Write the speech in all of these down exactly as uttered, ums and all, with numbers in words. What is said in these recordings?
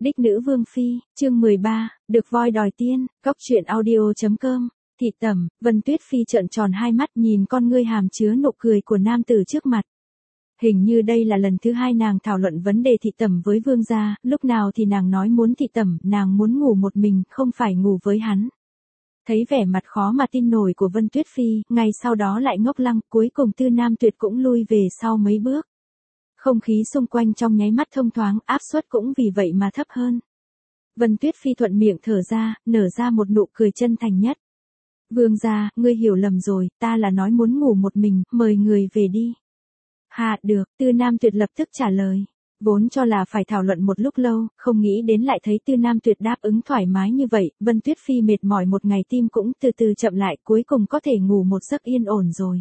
Đích nữ Vương Phi, chương mười ba, được voi đòi tiên, góc truyện audio chấm com. Thị tẩm, Vân Tuyết Phi trợn tròn hai mắt nhìn con ngươi hàm chứa nụ cười của nam tử trước mặt. Hình như đây là lần thứ hai nàng thảo luận vấn đề thị tẩm với vương gia, lúc nào thì nàng nói muốn thị tẩm, nàng muốn ngủ một mình, không phải ngủ với hắn. Thấy vẻ mặt khó mà tin nổi của Vân Tuyết Phi, ngay sau đó lại ngốc lăng, cuối cùng Tư Nam Tuyệt cũng lui về sau mấy bước. Không khí xung quanh trong nháy mắt thông thoáng, áp suất cũng vì vậy mà thấp hơn. Vân Tuyết Phi thuận miệng thở ra, nở ra một nụ cười chân thành nhất. Vương gia, ngươi hiểu lầm rồi, ta là nói muốn ngủ một mình, mời người về đi. Hạ được, Tư Nam Tuyệt lập tức trả lời. Vốn cho là phải thảo luận một lúc lâu, không nghĩ đến lại thấy Tư Nam Tuyệt đáp ứng thoải mái như vậy, Vân Tuyết Phi mệt mỏi một ngày tim cũng từ từ chậm lại, cuối cùng có thể ngủ một giấc yên ổn rồi.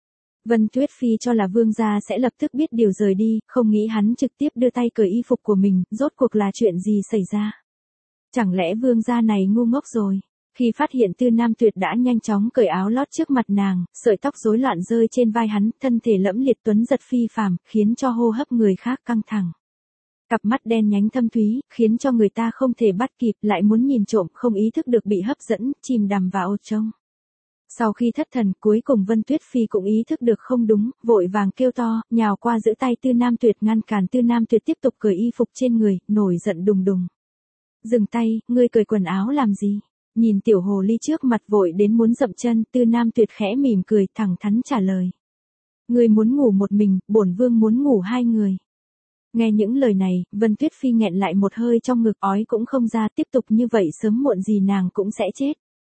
Vân Tuyết Phi cho là vương gia sẽ lập tức biết điều rời đi, không nghĩ hắn trực tiếp đưa tay cởi y phục của mình, rốt cuộc là chuyện gì xảy ra. Chẳng lẽ vương gia này ngu ngốc rồi? Khi phát hiện Tư Nam Tuyệt đã nhanh chóng cởi áo lót trước mặt nàng, sợi tóc rối loạn rơi trên vai hắn, thân thể lẫm liệt tuấn giật phi phàm, khiến cho hô hấp người khác căng thẳng. Cặp mắt đen nhánh thâm thúy, khiến cho người ta không thể bắt kịp, lại muốn nhìn trộm, không ý thức được bị hấp dẫn, chìm đắm vào trông. Sau khi thất thần, cuối cùng Vân Tuyết Phi cũng ý thức được không đúng, vội vàng kêu to, nhào qua giữ tay Tư Nam Tuyệt ngăn cản Tư Nam Tuyệt tiếp tục cởi y phục trên người, nổi giận đùng đùng. Dừng tay, ngươi cởi quần áo làm gì? Nhìn tiểu hồ ly trước mặt vội đến muốn dậm chân, Tư Nam Tuyệt khẽ mỉm cười, thẳng thắn trả lời. Ngươi muốn ngủ một mình, bổn vương muốn ngủ hai người. Nghe những lời này, Vân Tuyết Phi nghẹn lại một hơi trong ngực, ói cũng không ra, tiếp tục như vậy sớm muộn gì nàng cũng sẽ chết.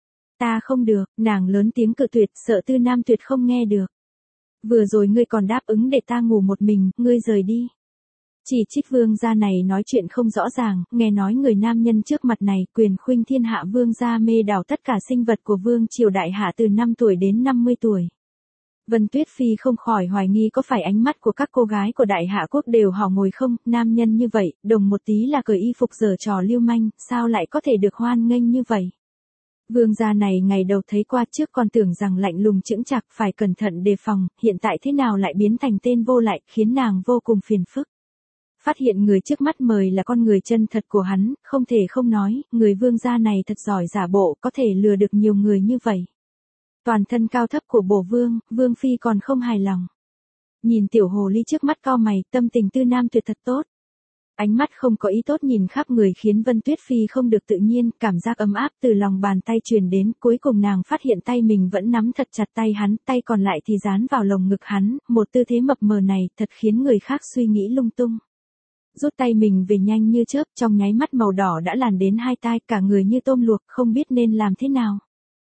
Ta không được, nàng lớn tiếng cự tuyệt, sợ Tư Nam Tuyệt không nghe được. Vừa rồi ngươi còn đáp ứng để ta ngủ một mình, ngươi rời đi. Chỉ trích vương gia này nói chuyện không rõ ràng, nghe nói người nam nhân trước mặt này quyền khuynh thiên hạ, vương gia mê đảo tất cả sinh vật của vương triều đại hạ từ năm tuổi đến năm mươi tuổi. Vân Tuyết Phi không khỏi hoài nghi có phải ánh mắt của các cô gái của đại hạ quốc đều hỏ ngồi không, nam nhân như vậy, đồng một tí là cởi y phục giở trò lưu manh, sao lại có thể được hoan nghênh như vậy. Vương gia này ngày đầu thấy qua trước còn tưởng rằng lạnh lùng chững chạc, phải cẩn thận đề phòng, hiện tại thế nào lại biến thành tên vô lại, khiến nàng vô cùng phiền phức. Phát hiện người trước mắt mời là con người chân thật của hắn, không thể không nói, người vương gia này thật giỏi giả bộ, có thể lừa được nhiều người như vậy. Toàn thân cao thấp của bổ vương, Vương Phi còn không hài lòng. Nhìn tiểu hồ ly trước mắt cau mày, tâm tình Tư Nam Tuyệt thật tốt. Ánh mắt không có ý tốt nhìn khắp người khiến Vân Tuyết Phi không được tự nhiên, cảm giác ấm áp từ lòng bàn tay truyền đến, cuối cùng nàng phát hiện tay mình vẫn nắm thật chặt tay hắn, tay còn lại thì dán vào lồng ngực hắn, một tư thế mập mờ này thật khiến người khác suy nghĩ lung tung. Rút tay mình về nhanh như chớp, trong nháy mắt màu đỏ đã làn đến hai tai, cả người như tôm luộc, không biết nên làm thế nào.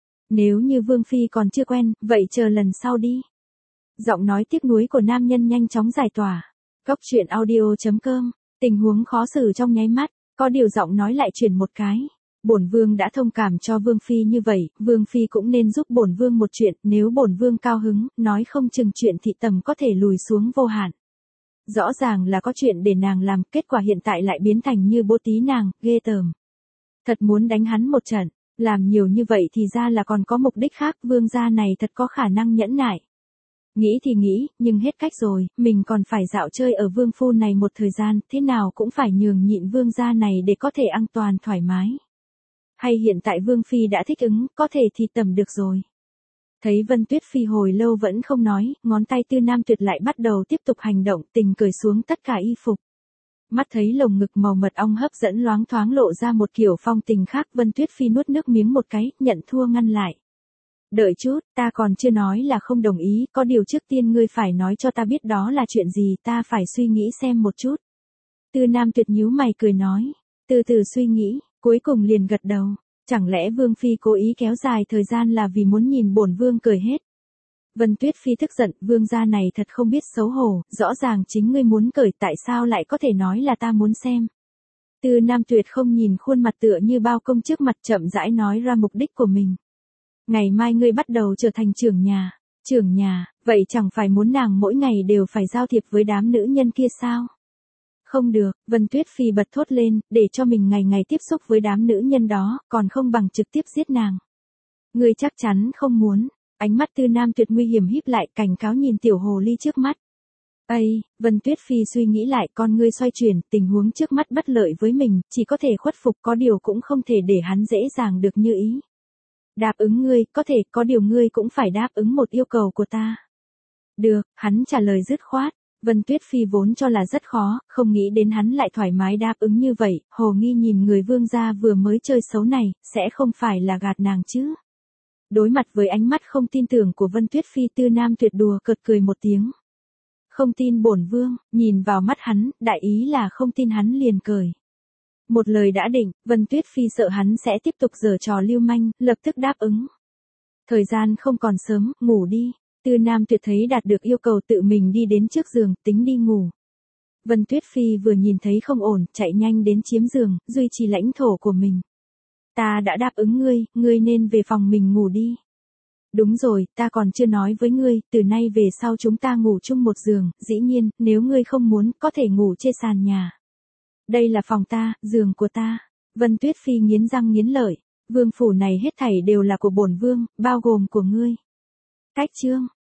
Nếu như Vương Phi còn chưa quen, vậy chờ lần sau đi. Giọng nói tiếc nuối của nam nhân nhanh chóng giải tỏa. Góc truyện audio chấm com. Tình huống khó xử trong nháy mắt, có điều giọng nói lại chuyển một cái. Bổn vương đã thông cảm cho Vương Phi như vậy, Vương Phi cũng nên giúp bổn vương một chuyện, nếu bổn vương cao hứng, nói không chừng chuyện thị tầm có thể lùi xuống vô hạn. Rõ ràng là có chuyện để nàng làm, kết quả hiện tại lại biến thành như bố tí nàng, ghê tởm. Thật muốn đánh hắn một trận, làm nhiều như vậy thì ra là còn có mục đích khác, vương gia này thật có khả năng nhẫn nại. Nghĩ thì nghĩ, nhưng hết cách rồi, mình còn phải dạo chơi ở vương phu này một thời gian, thế nào cũng phải nhường nhịn vương gia này để có thể an toàn thoải mái. Hay hiện tại Vương Phi đã thích ứng, có thể thì tầm được rồi. Thấy Vân Tuyết Phi hồi lâu vẫn không nói, ngón tay Tư Nam Tuyệt lại bắt đầu tiếp tục hành động, tình cởi xuống tất cả y phục. Mắt thấy lồng ngực màu mật ong hấp dẫn loáng thoáng lộ ra một kiểu phong tình khác, Vân Tuyết Phi nuốt nước miếng một cái, nhận thua ngăn lại. Đợi chút, ta còn chưa nói là không đồng ý, có điều trước tiên ngươi phải nói cho ta biết đó là chuyện gì, ta phải suy nghĩ xem một chút. Tư Nam Tuyệt nhíu mày cười nói, từ từ suy nghĩ, cuối cùng liền gật đầu. Chẳng lẽ Vương Phi cố ý kéo dài thời gian là vì muốn nhìn bổn vương cười hết? Vân Tuyết Phi tức giận, vương gia này thật không biết xấu hổ, rõ ràng chính ngươi muốn cởi, tại sao lại có thể nói là ta muốn xem? Tư Nam Tuyệt không nhìn khuôn mặt tựa như bao công trước mặt, chậm rãi nói ra mục đích của mình. Ngày mai ngươi bắt đầu trở thành trưởng nhà, trưởng nhà, vậy chẳng phải muốn nàng mỗi ngày đều phải giao thiệp với đám nữ nhân kia sao? Không được, Vân Tuyết Phi bật thốt lên, để cho mình ngày ngày tiếp xúc với đám nữ nhân đó, còn không bằng trực tiếp giết nàng. Ngươi chắc chắn không muốn. Ánh mắt Tư Nam Tuyệt nguy hiểm híp lại, cảnh cáo nhìn tiểu hồ ly trước mắt. Ây, Vân Tuyết Phi suy nghĩ lại, con ngươi xoay chuyển, tình huống trước mắt bất lợi với mình, chỉ có thể khuất phục, có điều cũng không thể để hắn dễ dàng được như ý. Đáp ứng ngươi, có thể, có điều ngươi cũng phải đáp ứng một yêu cầu của ta. Được, hắn trả lời dứt khoát. Vân Tuyết Phi vốn cho là rất khó, không nghĩ đến hắn lại thoải mái đáp ứng như vậy, hồ nghi nhìn người vương gia vừa mới chơi xấu này, sẽ không phải là gạt nàng chứ. Đối mặt với ánh mắt không tin tưởng của Vân Tuyết Phi, Tư Nam Tuyệt đùa cợt cười một tiếng. Không tin bổn vương, nhìn vào mắt hắn, đại ý là không tin hắn liền cười. Một lời đã định, Vân Tuyết Phi sợ hắn sẽ tiếp tục giở trò lưu manh, lập tức đáp ứng. Thời gian không còn sớm, ngủ đi. Tư Nam Tuyệt thấy đạt được yêu cầu tự mình đi đến trước giường, tính đi ngủ. Vân Tuyết Phi vừa nhìn thấy không ổn, chạy nhanh đến chiếm giường, duy trì lãnh thổ của mình. Ta đã đáp ứng ngươi, ngươi nên về phòng mình ngủ đi. Đúng rồi, ta còn chưa nói với ngươi, từ nay về sau chúng ta ngủ chung một giường, dĩ nhiên, nếu ngươi không muốn, có thể ngủ trên sàn nhà. Đây là phòng ta, giường của ta. Vân Tuyết Phi nghiến răng nghiến lợi, vương phủ này hết thảy đều là của bổn vương, bao gồm của ngươi. Cách chương